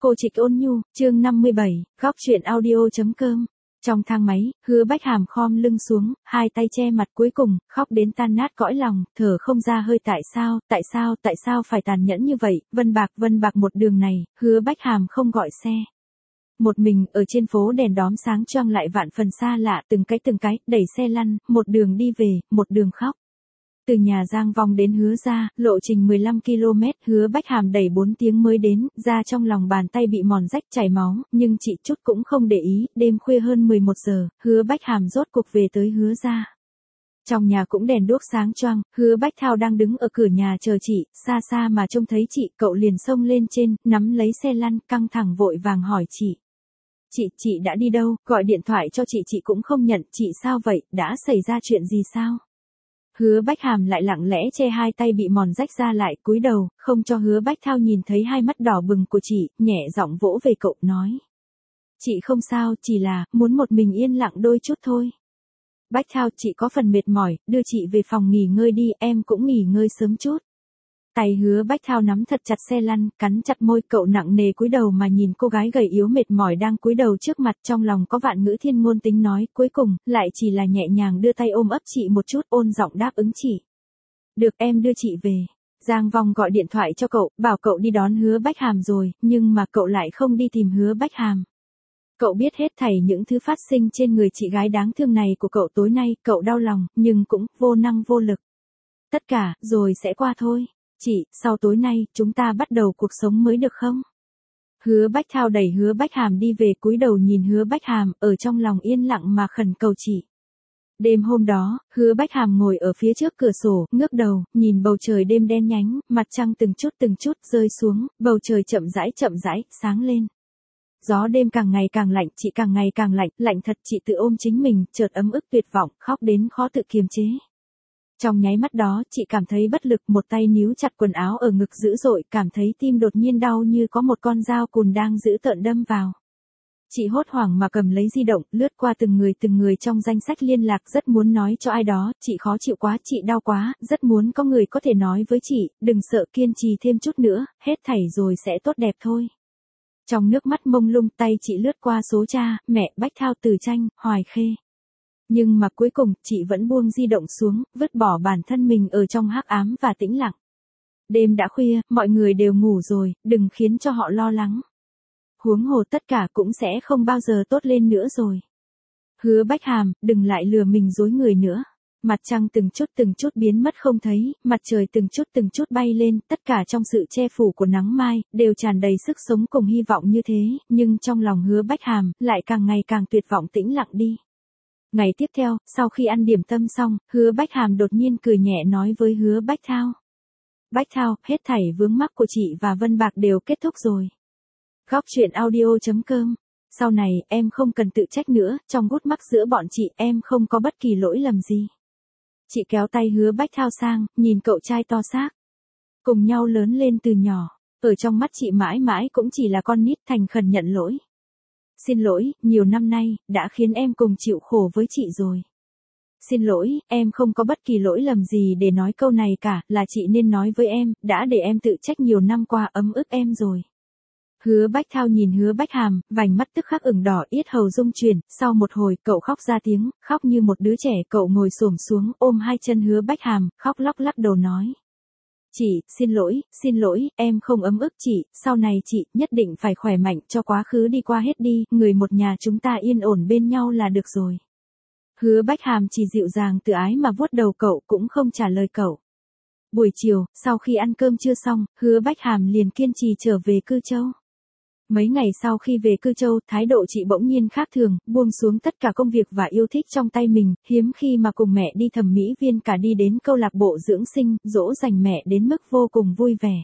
Cô Trịch Ôn Nhu, chương 57, góc truyện audio.com. Trong thang máy, Hứa Bách Hàm khom lưng xuống, hai tay che mặt cuối cùng, khóc đến tan nát cõi lòng, thở không ra hơi tại sao phải tàn nhẫn như vậy, Vân Bạc một đường này, Hứa Bách Hàm không gọi xe. Một mình, ở trên phố đèn đóm sáng choang lại vạn phần xa lạ từng cái, đẩy xe lăn, một đường đi về, một đường khóc. Từ nhà Giang Vong đến Hứa ra, lộ trình 15 km, Hứa Bách Hàm đẩy 4 tiếng mới đến, da trong lòng bàn tay bị mòn rách chảy máu, nhưng chị chút cũng không để ý, đêm khuya hơn 11 giờ, Hứa Bách Hàm rốt cuộc về tới Hứa ra. Trong nhà cũng đèn đuốc sáng choang, Hứa Bách Thao đang đứng ở cửa nhà chờ chị, xa mà trông thấy chị, cậu liền xông lên trên, nắm lấy xe lăn, căng thẳng vội vàng hỏi chị. Chị đã đi đâu, gọi điện thoại cho chị cũng không nhận, chị sao vậy, đã xảy ra chuyện gì sao? Hứa Bách Hàm lại lặng lẽ che hai tay bị mòn rách ra lại, cúi đầu, không cho Hứa Bách Thao nhìn thấy hai mắt đỏ bừng của chị, nhẹ giọng vỗ về cậu, nói. Chị không sao, chỉ là, muốn một mình yên lặng đôi chút thôi. Bách Thao, chị có phần mệt mỏi, đưa chị về phòng nghỉ ngơi đi, em cũng nghỉ ngơi sớm chút. Tay Hứa Bách Thao nắm thật chặt xe lăn, cắn chặt môi, cậu nặng nề cúi đầu mà nhìn cô gái gầy yếu mệt mỏi đang cúi đầu trước mặt, trong lòng có vạn ngữ thiên ngôn tính nói, cuối cùng, lại chỉ là nhẹ nhàng đưa tay ôm ấp chị một chút, ôn giọng đáp ứng chị. Được, em đưa chị về. Giang Vong gọi điện thoại cho cậu, bảo cậu đi đón Hứa Bách Hàm rồi, nhưng mà cậu lại không đi tìm Hứa Bách Hàm. Cậu biết hết thảy những thứ phát sinh trên người chị gái đáng thương này của cậu tối nay, cậu đau lòng, nhưng cũng vô năng vô lực. Tất cả, rồi sẽ qua thôi. Chị, sau tối nay, chúng ta bắt đầu cuộc sống mới được không? Hứa Bách Thao đẩy Hứa Bách Hàm đi về, cúi đầu nhìn Hứa Bách Hàm, ở trong lòng yên lặng mà khẩn cầu chị. Đêm hôm đó, Hứa Bách Hàm ngồi ở phía trước cửa sổ, ngước đầu, nhìn bầu trời đêm đen nhánh, mặt trăng từng chút rơi xuống, bầu trời chậm rãi, sáng lên. Gió đêm càng ngày càng lạnh, chị càng ngày càng lạnh, lạnh thật, chị tự ôm chính mình, chợt ấm ức tuyệt vọng, khóc đến khó tự kiềm chế. Trong nháy mắt đó, chị cảm thấy bất lực, một tay níu chặt quần áo ở ngực dữ dội, cảm thấy tim đột nhiên đau như có một con dao cùn đang dữ tợn đâm vào. Chị hốt hoảng mà cầm lấy di động, lướt qua từng người trong danh sách liên lạc, rất muốn nói cho ai đó, chị khó chịu quá, chị đau quá, rất muốn có người có thể nói với chị, đừng sợ, kiên trì thêm chút nữa, hết thảy rồi sẽ tốt đẹp thôi. Trong nước mắt mông lung, tay chị lướt qua số cha, mẹ, Bách Thao, Từ Tranh, Hoài Khê. Nhưng mà cuối cùng, chị vẫn buông di động xuống, vứt bỏ bản thân mình ở trong hắc ám và tĩnh lặng. Đêm đã khuya, mọi người đều ngủ rồi, đừng khiến cho họ lo lắng. Huống hồ tất cả cũng sẽ không bao giờ tốt lên nữa rồi. Hứa Bách Hàm, đừng lại lừa mình dối người nữa. Mặt trăng từng chút biến mất không thấy, mặt trời từng chút bay lên, tất cả trong sự che phủ của nắng mai, đều tràn đầy sức sống cùng hy vọng như thế, nhưng trong lòng Hứa Bách Hàm, lại càng ngày càng tuyệt vọng tĩnh lặng đi. Ngày tiếp theo, sau khi ăn điểm tâm xong, Hứa Bách Hàm đột nhiên cười nhẹ nói với Hứa Bách Thao. Bách Thao, hết thảy vướng mắc của chị và Vân Bạc đều kết thúc rồi. Góc truyện audio.com. Sau này, em không cần tự trách nữa, trong gút mắc giữa bọn chị, em không có bất kỳ lỗi lầm gì. Chị kéo tay Hứa Bách Thao sang, nhìn cậu trai to xác. Cùng nhau lớn lên từ nhỏ, ở trong mắt chị mãi mãi cũng chỉ là con nít, thành khẩn nhận lỗi. Xin lỗi, nhiều năm nay, đã khiến em cùng chịu khổ với chị rồi. Xin lỗi, em không có bất kỳ lỗi lầm gì để nói câu này cả, là chị nên nói với em, đã để em tự trách nhiều năm qua ấm ức em rồi. Hứa Bách Thao nhìn Hứa Bách Hàm, vành mắt tức khắc ửng đỏ, yết hầu rung chuyển, sau một hồi, cậu khóc ra tiếng, khóc như một đứa trẻ, cậu ngồi xổm xuống, ôm hai chân Hứa Bách Hàm, khóc lóc lắc đầu nói. Chị, xin lỗi, em không ấm ức chị, sau này chị nhất định phải khỏe mạnh, cho quá khứ đi qua hết đi, người một nhà chúng ta yên ổn bên nhau là được rồi. Hứa Bách Hàm chỉ dịu dàng tự ái mà vuốt đầu cậu, cũng không trả lời cậu. Buổi chiều, sau khi ăn cơm trưa xong, Hứa Bách Hàm liền kiên trì trở về Cư Châu. Mấy ngày sau khi về Cư Châu, thái độ chị bỗng nhiên khác thường, buông xuống tất cả công việc và yêu thích trong tay mình, hiếm khi mà cùng mẹ đi thẩm mỹ viên, cả đi đến câu lạc bộ dưỡng sinh, dỗ dành mẹ đến mức vô cùng vui vẻ.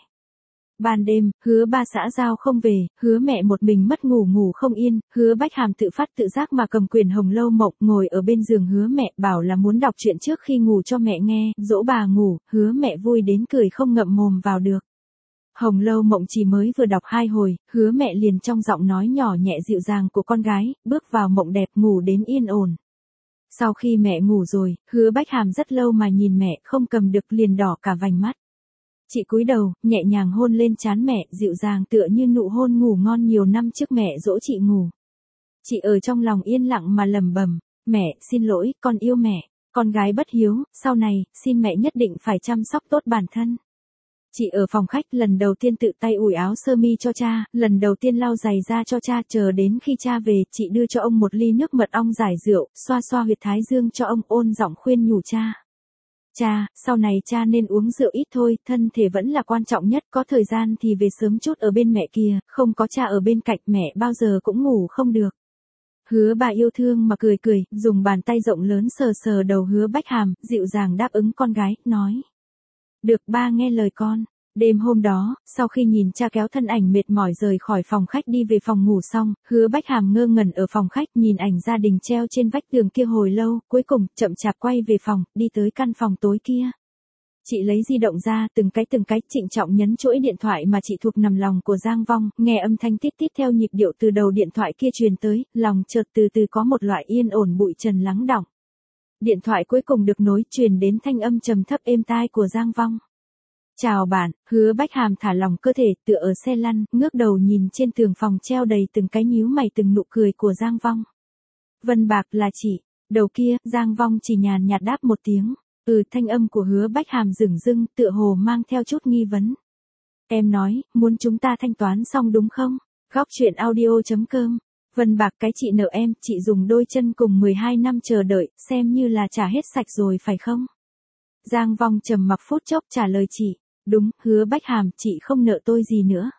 Ban đêm, Hứa ba xã giao không về, Hứa mẹ một mình mất ngủ không yên, Hứa Bách Hàm tự phát tự giác mà cầm quyển Hồng Lâu Mộng, ngồi ở bên giường Hứa mẹ, bảo là muốn đọc truyện trước khi ngủ cho mẹ nghe, dỗ bà ngủ, Hứa mẹ vui đến cười không ngậm mồm vào được. Hồng Lâu Mộng chỉ mới vừa đọc 2 hồi, Hứa mẹ liền trong giọng nói nhỏ nhẹ dịu dàng của con gái, bước vào mộng đẹp, ngủ đến yên ổn. Sau khi mẹ ngủ rồi, Hứa Bách Hàm rất lâu mà nhìn mẹ, không cầm được liền đỏ cả vành mắt. Chị cúi đầu, nhẹ nhàng hôn lên trán mẹ, dịu dàng tựa như nụ hôn ngủ ngon nhiều năm trước mẹ dỗ chị ngủ. Chị ở trong lòng yên lặng mà lẩm bẩm, mẹ, xin lỗi, con yêu mẹ, con gái bất hiếu, sau này, xin mẹ nhất định phải chăm sóc tốt bản thân. Chị ở phòng khách lần đầu tiên tự tay ủi áo sơ mi cho cha, lần đầu tiên lau giày ra cho cha, chờ đến khi cha về, chị đưa cho ông một ly nước mật ong giải rượu, xoa xoa huyệt thái dương cho ông, ôn giọng khuyên nhủ cha. Cha, sau này cha nên uống rượu ít thôi, thân thể vẫn là quan trọng nhất, có thời gian thì về sớm chút ở bên mẹ kìa, không có cha ở bên cạnh mẹ bao giờ cũng ngủ không được. Hứa bà yêu thương mà cười cười, dùng bàn tay rộng lớn sờ sờ đầu Hứa Bách Hàm, dịu dàng đáp ứng con gái, nói. Được, ba nghe lời con. Đêm hôm đó, sau khi nhìn cha kéo thân ảnh mệt mỏi rời khỏi phòng khách đi về phòng ngủ xong, Hứa Bách Hàm ngơ ngẩn ở phòng khách nhìn ảnh gia đình treo trên vách tường kia hồi lâu, cuối cùng chậm chạp quay về phòng, đi tới căn phòng tối kia. Chị lấy di động ra, từng cái trịnh trọng nhấn chuỗi điện thoại mà chị thuộc nằm lòng của Giang Vong, nghe âm thanh tít tít theo nhịp điệu từ đầu điện thoại kia truyền tới, lòng chợt từ từ có một loại yên ổn bụi trần lắng đọng. Điện thoại cuối cùng được nối, truyền đến thanh âm trầm thấp êm tai của Giang Vong. Chào bạn, Hứa Bách Hàm thả lỏng cơ thể, tựa ở xe lăn, ngước đầu nhìn trên tường phòng treo đầy từng cái nhíu mày từng nụ cười của Giang Vong. Vân Bạc là chị. Đầu kia, Giang Vong chỉ nhàn nhạt đáp một tiếng. Thanh âm của Hứa Bách Hàm dửng dưng, tựa hồ mang theo chút nghi vấn. Em nói, muốn chúng ta thanh toán xong đúng không? Góc truyện audio.com. Vân Bạc, cái chị nợ em, chị dùng đôi chân cùng 12 năm chờ đợi, xem như là trả hết sạch rồi phải không? Giang Vong trầm mặc phút chốc trả lời chị. Đúng, Hứa Bách Hàm, chị không nợ tôi gì nữa.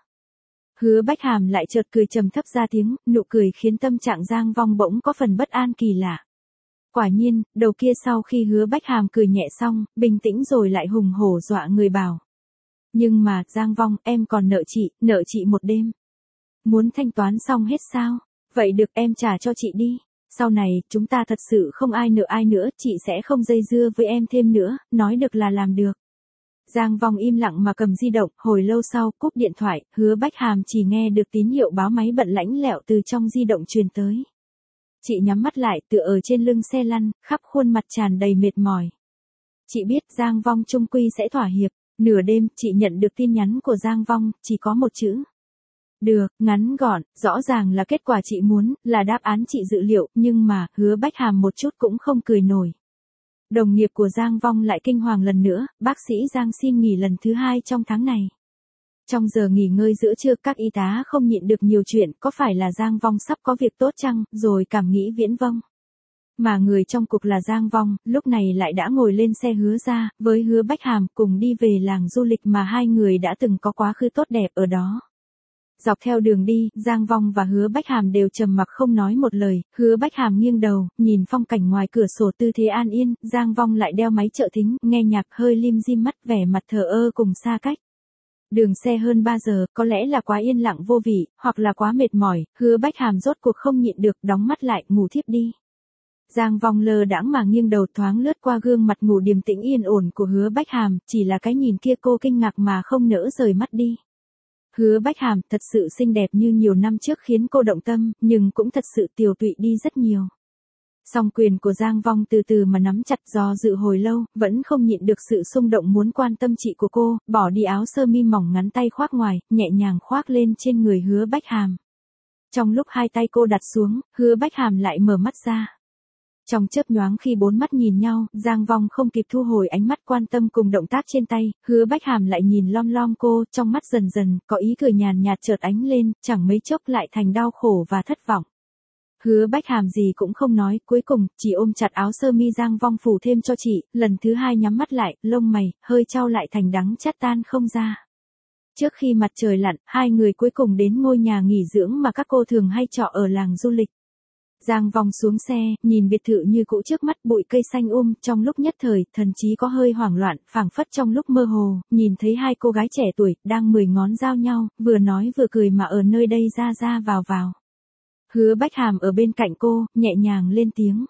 Hứa Bách Hàm lại chợt cười trầm thấp ra tiếng, nụ cười khiến tâm trạng Giang Vong bỗng có phần bất an kỳ lạ. Quả nhiên, đầu kia sau khi Hứa Bách Hàm cười nhẹ xong, bình tĩnh rồi lại hùng hổ dọa người bảo. Nhưng mà, Giang Vong, em còn nợ chị một đêm. Muốn thanh toán xong hết sao? Vậy được, em trả cho chị đi. Sau này, chúng ta thật sự không ai nợ ai nữa, chị sẽ không dây dưa với em thêm nữa, nói được là làm được. Giang Vong im lặng mà cầm di động, hồi lâu sau, cúp điện thoại, Hứa Bách Hàm chỉ nghe được tín hiệu báo máy bận lãnh lẹo từ trong di động truyền tới. Chị nhắm mắt lại, tựa ở trên lưng xe lăn, khắp khuôn mặt tràn đầy mệt mỏi. Chị biết Giang Vong chung quy sẽ thỏa hiệp. Nửa đêm, chị nhận được tin nhắn của Giang Vong, chỉ có một chữ. Được, ngắn gọn, rõ ràng là kết quả chị muốn, là đáp án chị dự liệu, nhưng mà, Hứa Bách Hàm một chút cũng không cười nổi. Đồng nghiệp của Giang Vong lại kinh hoàng lần nữa, bác sĩ Giang xin nghỉ lần thứ 2 trong tháng này. Trong giờ nghỉ ngơi giữa trưa, các y tá không nhịn được nhiều chuyện, có phải là Giang Vong sắp có việc tốt chăng, rồi cảm nghĩ viễn vông. Mà người trong cục là Giang Vong, lúc này lại đã ngồi lên xe Hứa ra, với Hứa Bách Hàm cùng đi về làng du lịch mà hai người đã từng có quá khứ tốt đẹp ở đó. Dọc theo đường đi, Giang Vong và Hứa Bách Hàm đều trầm mặc không nói một lời, Hứa Bách Hàm nghiêng đầu, nhìn phong cảnh ngoài cửa sổ tư thế an yên, Giang Vong lại đeo máy trợ thính, nghe nhạc hơi lim dim mắt, vẻ mặt thờ ơ cùng xa cách. Đường xe hơn 3 giờ, có lẽ là quá yên lặng vô vị, hoặc là quá mệt mỏi, Hứa Bách Hàm rốt cuộc không nhịn được, đóng mắt lại, ngủ thiếp đi. Giang Vong lơ đãng mà nghiêng đầu thoáng lướt qua gương mặt ngủ điềm tĩnh yên ổn của Hứa Bách Hàm, chỉ là cái nhìn kia cô kinh ngạc mà không nỡ rời mắt đi. Hứa Bách Hàm thật sự xinh đẹp như nhiều năm trước khiến cô động tâm, nhưng cũng thật sự tiều tụy đi rất nhiều. Song quyền của Giang Vong từ từ mà nắm chặt, do dự hồi lâu, vẫn không nhịn được sự xung động muốn quan tâm chị của cô, bỏ đi áo sơ mi mỏng ngắn tay khoác ngoài, nhẹ nhàng khoác lên trên người Hứa Bách Hàm. Trong lúc hai tay cô đặt xuống, Hứa Bách Hàm lại mở mắt ra. Trong chớp nhoáng khi bốn mắt nhìn nhau, Giang Vong không kịp thu hồi ánh mắt quan tâm cùng động tác trên tay, Hứa Bách Hàm lại nhìn lom lom cô, trong mắt dần dần, có ý cười nhàn nhạt chợt ánh lên, chẳng mấy chốc lại thành đau khổ và thất vọng. Hứa Bách Hàm gì cũng không nói, cuối cùng, chỉ ôm chặt áo sơ mi Giang Vong phủ thêm cho chị, lần thứ 2 nhắm mắt lại, lông mày, hơi chau lại thành đắng chát tan không ra. Trước khi mặt trời lặn, hai người cuối cùng đến ngôi nhà nghỉ dưỡng mà các cô thường hay trọ ở làng du lịch. Giang Vong xuống xe, nhìn biệt thự như cũ trước mắt, bụi cây xanh trong lúc nhất thời, thần trí có hơi hoảng loạn, phảng phất trong lúc mơ hồ, nhìn thấy hai cô gái trẻ tuổi, đang 10 ngón giao nhau, vừa nói vừa cười mà ở nơi đây ra ra vào vào. Hứa Bách Hàm ở bên cạnh cô, nhẹ nhàng lên tiếng.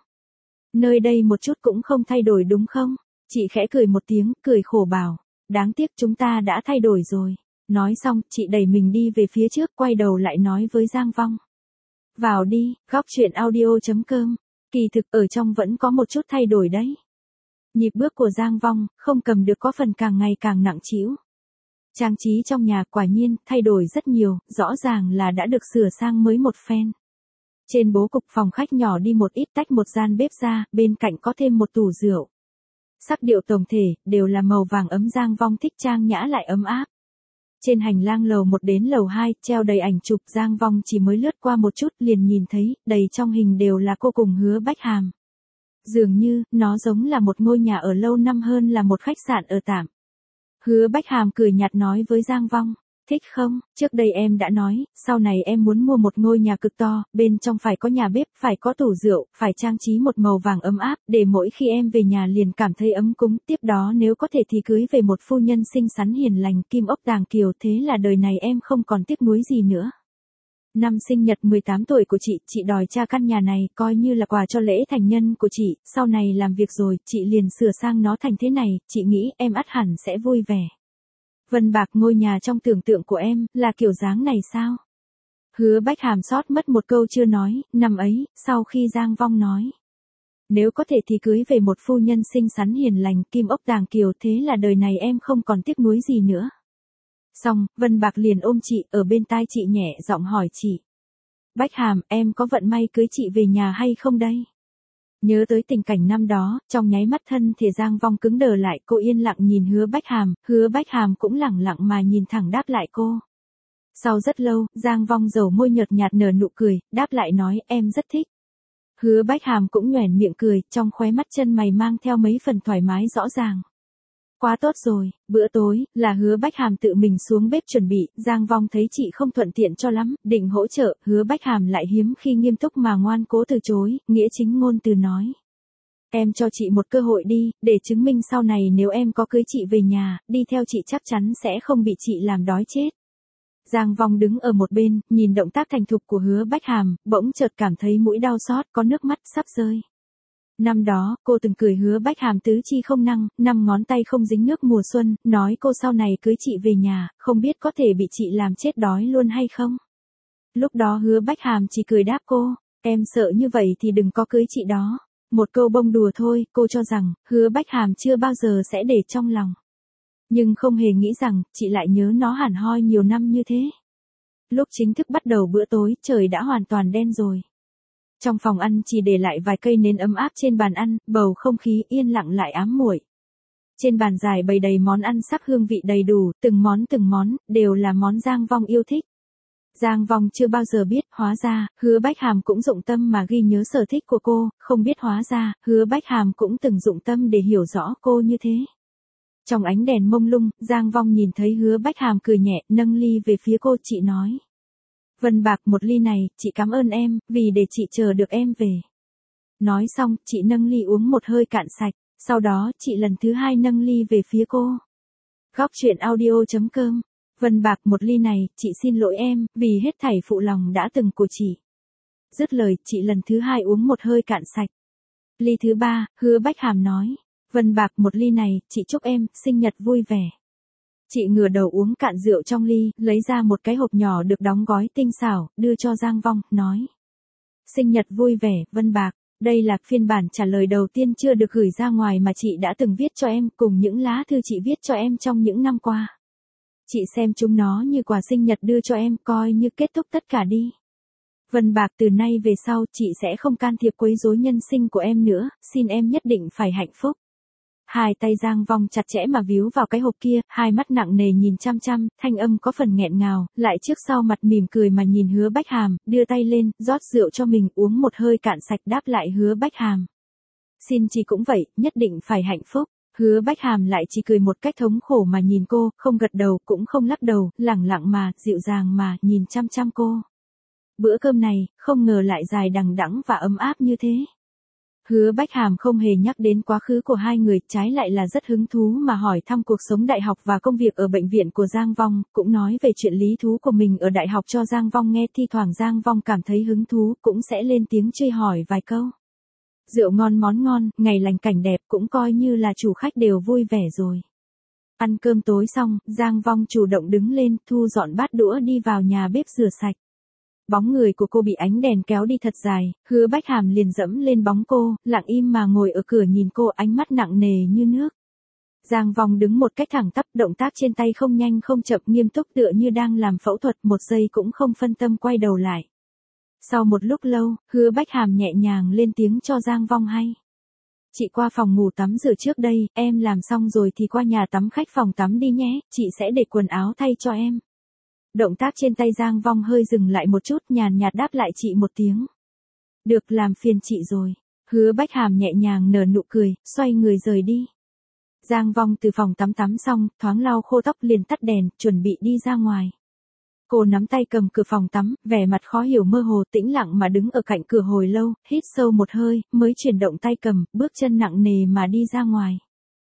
Nơi đây một chút cũng không thay đổi đúng không? Chị khẽ cười một tiếng, cười khổ bảo. Đáng tiếc chúng ta đã thay đổi rồi. Nói xong, chị đẩy mình đi về phía trước, quay đầu lại nói với Giang Vong. Vào đi, góc truyện audio.com. Kỳ thực ở trong vẫn có một chút thay đổi đấy. Nhịp bước của Giang Vong, không cầm được có phần càng ngày càng nặng trĩu. Trang trí trong nhà quả nhiên thay đổi rất nhiều, rõ ràng là đã được sửa sang mới một phen. Trên bố cục phòng khách nhỏ đi một ít, tách một gian bếp ra, bên cạnh có thêm một tủ rượu. Sắc điệu tổng thể, đều là màu vàng ấm. Giang Vong thích trang nhã lại ấm áp. Trên hành lang lầu 1 đến lầu 2, treo đầy ảnh chụp. Giang Vong chỉ mới lướt qua một chút liền nhìn thấy, đầy trong hình đều là cô cùng Hứa Bách Hàm. Dường như, nó giống là một ngôi nhà ở lâu năm hơn là một khách sạn ở tạm. Hứa Bách Hàm cười nhạt nói với Giang Vong, thích không, trước đây em đã nói, sau này em muốn mua một ngôi nhà cực to, bên trong phải có nhà bếp, phải có tủ rượu, phải trang trí một màu vàng ấm áp, để mỗi khi em về nhà liền cảm thấy ấm cúng, tiếp đó nếu có thể thì cưới về một phu nhân xinh xắn hiền lành, kim ốc tàng kiều, thế là đời này em không còn tiếc nuối gì nữa. Năm sinh nhật 18 tuổi của chị đòi cha căn nhà này, coi như là quà cho lễ thành nhân của chị, sau này làm việc rồi, chị liền sửa sang nó thành thế này, chị nghĩ em ắt hẳn sẽ vui vẻ. Vân Bạc, ngôi nhà trong tưởng tượng của em, là kiểu dáng này sao? Hứa Bách Hàm sót mất một câu chưa nói, năm ấy, sau khi Giang Vong nói. Nếu có thể thì cưới về một phu nhân xinh xắn hiền lành, kim ốc tàng kiều, thế là đời này em không còn tiếc nuối gì nữa. Xong, Vân Bạc liền ôm chị, ở bên tai chị nhẹ giọng hỏi chị. Bách Hàm, em có vận may cưới chị về nhà hay không đây? Nhớ tới tình cảnh năm đó, trong nháy mắt thân thể Giang Vong cứng đờ lại, cô yên lặng nhìn Hứa Bách Hàm cũng lẳng lặng mà nhìn thẳng đáp lại cô. Sau rất lâu, Giang Vong dầu môi nhợt nhạt nở nụ cười, đáp lại nói em rất thích. Hứa Bách Hàm cũng nhoẻn miệng cười, trong khóe mắt chân mày mang theo mấy phần thoải mái rõ ràng. Quá tốt rồi, bữa tối, là Hứa Bách Hàm tự mình xuống bếp chuẩn bị, Giang Vong thấy chị không thuận tiện cho lắm, định hỗ trợ, Hứa Bách Hàm lại hiếm khi nghiêm túc mà ngoan cố từ chối, nghĩa chính ngôn từ nói. Em cho chị một cơ hội đi, để chứng minh sau này nếu em có cưới chị về nhà, đi theo chị chắc chắn sẽ không bị chị làm đói chết. Giang Vong đứng ở một bên, nhìn động tác thành thục của Hứa Bách Hàm, bỗng chợt cảm thấy mũi đau xót, có nước mắt sắp rơi. Năm đó, cô từng cười Hứa Bách Hàm tứ chi không năng, 5 ngón tay không dính nước mùa xuân, nói cô sau này cưới chị về nhà, không biết có thể bị chị làm chết đói luôn hay không. Lúc đó Hứa Bách Hàm chỉ cười đáp cô, em sợ như vậy thì đừng có cưới chị đó. Một câu bông đùa thôi, cô cho rằng, Hứa Bách Hàm chưa bao giờ sẽ để trong lòng. Nhưng không hề nghĩ rằng, chị lại nhớ nó hẳn hoi nhiều năm như thế. Lúc chính thức bắt đầu bữa tối, trời đã hoàn toàn đen rồi. Trong phòng ăn chỉ để lại vài cây nến ấm áp trên bàn ăn, bầu không khí yên lặng lại ám muội. Trên bàn dài bày đầy món ăn sắc hương vị đầy đủ, từng món, đều là món Giang Vong yêu thích. Giang Vong chưa bao giờ biết, hóa ra, Hứa Bách Hàm cũng dụng tâm mà ghi nhớ sở thích của cô, không biết hóa ra, Hứa Bách Hàm cũng từng dụng tâm để hiểu rõ cô như thế. Trong ánh đèn mông lung, Giang Vong nhìn thấy Hứa Bách Hàm cười nhẹ, nâng ly về phía cô, chị nói. Vân Bạc, một ly này, chị cảm ơn em, vì để chị chờ được em về. Nói xong, chị nâng ly uống một hơi cạn sạch, sau đó, chị lần thứ 2 nâng ly về phía cô. Góc truyện audio.com. Vân Bạc, một ly này, chị xin lỗi em, vì hết thảy phụ lòng đã từng của chị. Dứt lời, chị lần thứ 2 uống một hơi cạn sạch. Ly thứ 3, Hứa Bách Hàm nói. Vân Bạc, một ly này, chị chúc em, sinh nhật vui vẻ. Chị ngửa đầu uống cạn rượu trong ly, lấy ra một cái hộp nhỏ được đóng gói tinh xảo, đưa cho Giang Vong, nói. Sinh nhật vui vẻ, Vân Bạc, đây là phiên bản trả lời đầu tiên chưa được gửi ra ngoài mà chị đã từng viết cho em, cùng những lá thư chị viết cho em trong những năm qua. Chị xem chúng nó như quà sinh nhật đưa cho em, coi như kết thúc tất cả đi. Vân Bạc, từ nay về sau, chị sẽ không can thiệp quấy rối nhân sinh của em nữa, xin em nhất định phải hạnh phúc. Hai tay Giang Vong chặt chẽ mà víu vào cái hộp kia, hai mắt nặng nề nhìn chăm chăm, thanh âm có phần nghẹn ngào, lại trước sau mặt mỉm cười mà nhìn Hứa Bách Hàm, đưa tay lên, rót rượu cho mình uống một hơi cạn sạch, đáp lại Hứa Bách Hàm. Xin chị cũng vậy, nhất định phải hạnh phúc. Hứa Bách Hàm lại chỉ cười một cách thống khổ mà nhìn cô, không gật đầu, cũng không lắc đầu, lẳng lặng mà, dịu dàng mà, nhìn chăm chăm cô. Bữa cơm này, không ngờ lại dài đằng đẵng và ấm áp như thế. Hứa Bách Hàm không hề nhắc đến quá khứ của hai người, trái lại là rất hứng thú mà hỏi thăm cuộc sống đại học và công việc ở bệnh viện của Giang Vong, cũng nói về chuyện lý thú của mình ở đại học cho Giang Vong nghe, thi thoảng Giang Vong cảm thấy hứng thú, cũng sẽ lên tiếng chơi hỏi vài câu. Rượu ngon món ngon, ngày lành cảnh đẹp, cũng coi như là chủ khách đều vui vẻ rồi. Ăn cơm tối xong, Giang Vong chủ động đứng lên, thu dọn bát đũa đi vào nhà bếp rửa sạch. Bóng người của cô bị ánh đèn kéo đi thật dài, Hứa Bách Hàm liền dẫm lên bóng cô, lặng im mà ngồi ở cửa nhìn cô, ánh mắt nặng nề như nước. Giang Vong đứng một cách thẳng tắp, động tác trên tay không nhanh không chậm, nghiêm túc tựa như đang làm phẫu thuật, một giây cũng không phân tâm quay đầu lại. Sau một lúc lâu, Hứa Bách Hàm nhẹ nhàng lên tiếng cho Giang Vong hay. Chị qua phòng ngủ tắm rửa trước đây, em làm xong rồi thì qua nhà tắm khách phòng tắm đi nhé, chị sẽ để quần áo thay cho em. Động tác trên tay Giang Vong hơi dừng lại một chút, nhàn nhạt đáp lại chị một tiếng. Được, làm phiền chị rồi. Hứa Bách Hàm nhẹ nhàng nở nụ cười, xoay người rời đi. Giang Vong từ phòng tắm tắm xong, thoáng lau khô tóc liền tắt đèn, chuẩn bị đi ra ngoài. Cô nắm tay cầm cửa phòng tắm, vẻ mặt khó hiểu mơ hồ, tĩnh lặng mà đứng ở cạnh cửa hồi lâu, hít sâu một hơi, mới chuyển động tay cầm, bước chân nặng nề mà đi ra ngoài.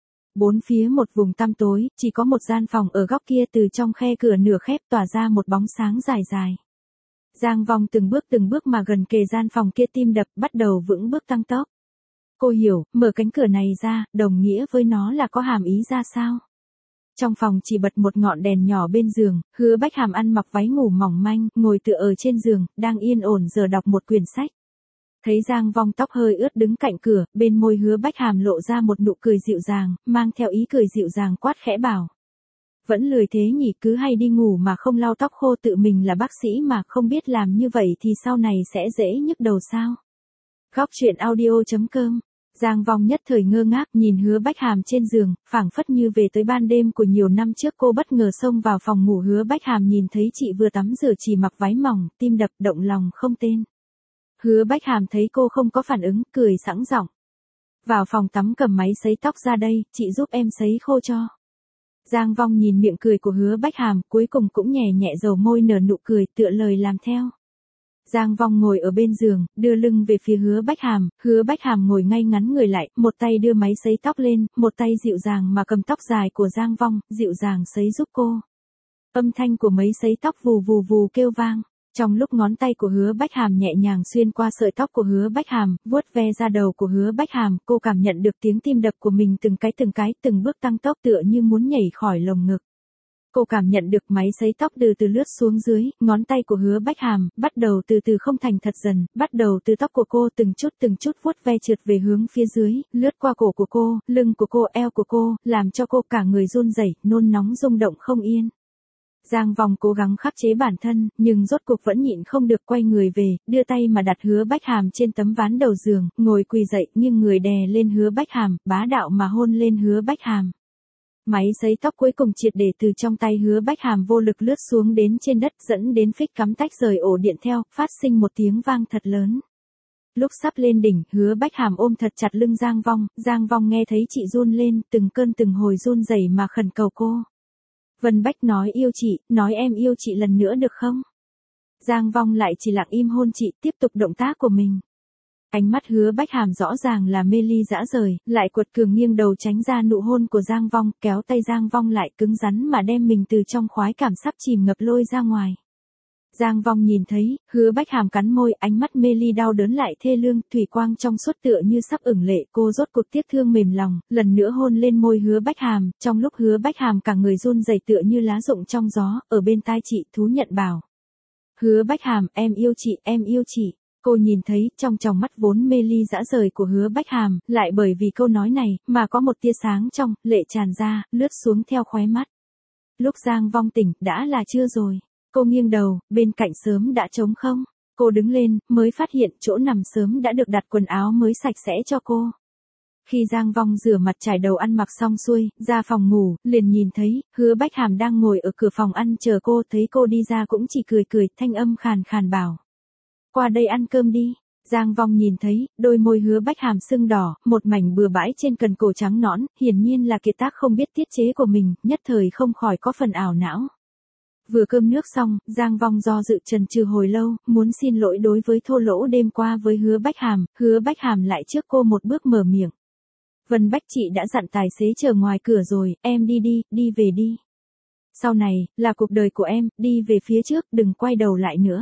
Bốn phía một vùng tăm tối, chỉ có một gian phòng ở góc kia, từ trong khe cửa nửa khép tỏa ra một bóng sáng dài dài. Giang Vong từng bước mà gần kề gian phòng kia, tim đập bắt đầu vững bước tăng tốc. Cô hiểu, mở cánh cửa này ra, đồng nghĩa với nó là có hàm ý ra sao. Trong phòng chỉ bật một ngọn đèn nhỏ bên giường, Hứa Bách Hàm ăn mặc váy ngủ mỏng manh, ngồi tựa ở trên giường, đang yên ổn giờ đọc một quyển sách. Thấy Giang Vong tóc hơi ướt đứng cạnh cửa, bên môi Hứa Bách Hàm lộ ra một nụ cười dịu dàng, mang theo ý cười dịu dàng quát khẽ bảo. Vẫn lười thế nhỉ, cứ hay đi ngủ mà không lau tóc khô, tự mình là bác sĩ mà không biết làm như vậy thì sau này sẽ dễ nhức đầu sao. Góc truyện audio.com. Giang Vong nhất thời ngơ ngác nhìn Hứa Bách Hàm trên giường, phảng phất như về tới ban đêm của nhiều năm trước. Cô bất ngờ xông vào phòng ngủ Hứa Bách Hàm, nhìn thấy chị vừa tắm rửa chỉ mặc váy mỏng, tim đập động lòng không tên. Hứa Bách Hàm thấy cô không có phản ứng, cười sẵn giọng. Vào phòng tắm cầm máy sấy tóc ra đây, chị giúp em sấy khô cho. Giang Vong nhìn miệng cười của Hứa Bách Hàm, cuối cùng cũng nhẹ nhẹ dầu môi nở nụ cười, tựa lời làm theo. Giang Vong ngồi ở bên giường, đưa lưng về phía Hứa Bách Hàm ngồi ngay ngắn người lại, một tay đưa máy sấy tóc lên, một tay dịu dàng mà cầm tóc dài của Giang Vong, dịu dàng sấy giúp cô. Âm thanh của máy sấy tóc vù vù vù kêu vang. Trong lúc ngón tay của Hứa Bách Hàm nhẹ nhàng xuyên qua sợi tóc của Hứa Bách Hàm, vuốt ve da đầu của Hứa Bách Hàm, cô cảm nhận được tiếng tim đập của mình từng cái, từng bước tăng tốc tựa như muốn nhảy khỏi lồng ngực. Cô cảm nhận được máy sấy tóc từ từ lướt xuống dưới, ngón tay của Hứa Bách Hàm bắt đầu từ từ không thành thật dần, bắt đầu từ tóc của cô từng chút vuốt ve trượt về hướng phía dưới, lướt qua cổ của cô, lưng của cô, eo của cô, làm cho cô cả người run rẩy, nôn nóng rung động không yên. Giang Vong cố gắng khắc chế bản thân, nhưng rốt cuộc vẫn nhịn không được, quay người về, đưa tay mà đặt Hứa Bách Hàm trên tấm ván đầu giường, ngồi quỳ dậy, nghiêng người đè lên Hứa Bách Hàm, bá đạo mà hôn lên Hứa Bách Hàm. Máy sấy tóc cuối cùng triệt để từ trong tay Hứa Bách Hàm vô lực lướt xuống đến trên đất, dẫn đến phích cắm tách rời ổ điện theo, phát sinh một tiếng vang thật lớn. Lúc sắp lên đỉnh, Hứa Bách Hàm ôm thật chặt lưng Giang Vong nghe thấy chị run lên, từng cơn từng hồi run rẩy mà khẩn cầu cô. Vân Bách nói yêu chị, nói em yêu chị lần nữa được không? Giang Vong lại chỉ lặng im hôn chị, tiếp tục động tác của mình. Ánh mắt Hứa Bách Hàm rõ ràng là mê ly dã rời, lại quật cường nghiêng đầu tránh ra nụ hôn của Giang Vong, kéo tay Giang Vong lại cứng rắn mà đem mình từ trong khoái cảm sắp chìm ngập lôi ra ngoài. Giang Vong nhìn thấy, Hứa Bách Hàm cắn môi, ánh mắt mê ly đau đớn lại thê lương, thủy quang trong suốt tựa như sắp ửng lệ, cô rốt cuộc tiếc thương mềm lòng, lần nữa hôn lên môi Hứa Bách Hàm, trong lúc Hứa Bách Hàm cả người run rẩy tựa như lá rụng trong gió, ở bên tai chị thú nhận bảo. Hứa Bách Hàm, em yêu chị, em yêu chị. Cô nhìn thấy, trong tròng mắt vốn mê ly dã rời của Hứa Bách Hàm, lại bởi vì câu nói này, mà có một tia sáng trong, lệ tràn ra, lướt xuống theo khóe mắt. Lúc Giang Vong tỉnh, đã là trưa rồi. Cô nghiêng đầu, bên cạnh sớm đã trống không. Cô đứng lên, mới phát hiện chỗ nằm sớm đã được đặt quần áo mới sạch sẽ cho cô. Khi Giang Vong rửa mặt trải đầu ăn mặc xong xuôi, ra phòng ngủ, liền nhìn thấy, Hứa Bách Hàm đang ngồi ở cửa phòng ăn chờ cô, thấy cô đi ra cũng chỉ cười, thanh âm khàn khàn bảo. Qua đây ăn cơm đi. Giang Vong nhìn thấy, đôi môi Hứa Bách Hàm sưng đỏ, một mảnh bừa bãi trên cần cổ trắng nõn, hiển nhiên là kiệt tác không biết tiết chế của mình, nhất thời không khỏi có phần ảo não. Vừa cơm nước xong, Giang Vong do dự chần chừ hồi lâu, muốn xin lỗi đối với thô lỗ đêm qua với Hứa Bách Hàm lại trước cô một bước mở miệng. Vân Bách, chị đã dặn tài xế chờ ngoài cửa rồi, em đi về đi. Sau này, là cuộc đời của em, đi về phía trước, đừng quay đầu lại nữa.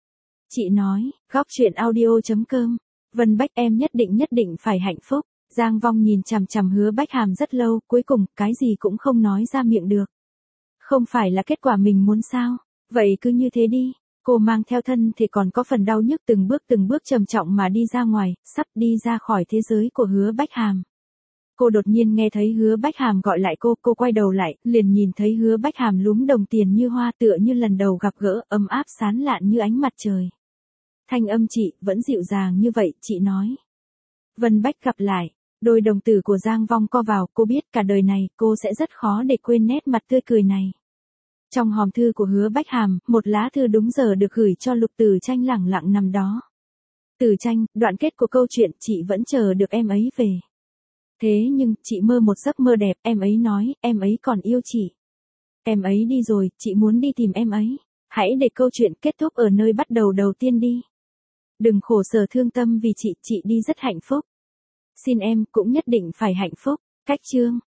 Chị nói, góc truyện audio.com. Vân Bách, em nhất định phải hạnh phúc. Giang Vong nhìn chằm chằm Hứa Bách Hàm rất lâu, cuối cùng, cái gì cũng không nói ra miệng được. Không phải là kết quả mình muốn sao? Vậy cứ như thế đi. Cô mang theo thân thì còn có phần đau nhức, từng bước trầm trọng mà đi ra ngoài, sắp đi ra khỏi thế giới của Hứa Bách Hàm. Cô đột nhiên nghe thấy Hứa Bách Hàm gọi lại cô quay đầu lại, liền nhìn thấy Hứa Bách Hàm lúm đồng tiền như hoa tựa như lần đầu gặp gỡ, ấm áp sáng lạn như ánh mặt trời. Thanh âm chị vẫn dịu dàng như vậy, chị nói. Vân Bách gặp lại, đôi đồng tử của Giang Vong co vào, cô biết cả đời này cô sẽ rất khó để quên nét mặt tươi cười này. Trong hòm thư của Hứa Bách Hàm, một lá thư đúng giờ được gửi cho Lục Tử Tranh lẳng lặng nằm đó. Tử Tranh, đoạn kết của câu chuyện chị vẫn chờ được em ấy về. Thế nhưng, chị mơ một giấc mơ đẹp, em ấy nói, em ấy còn yêu chị. Em ấy đi rồi, chị muốn đi tìm em ấy. Hãy để câu chuyện kết thúc ở nơi bắt đầu đầu tiên đi. Đừng khổ sở thương tâm vì chị đi rất hạnh phúc. Xin em cũng nhất định phải hạnh phúc. Cách chương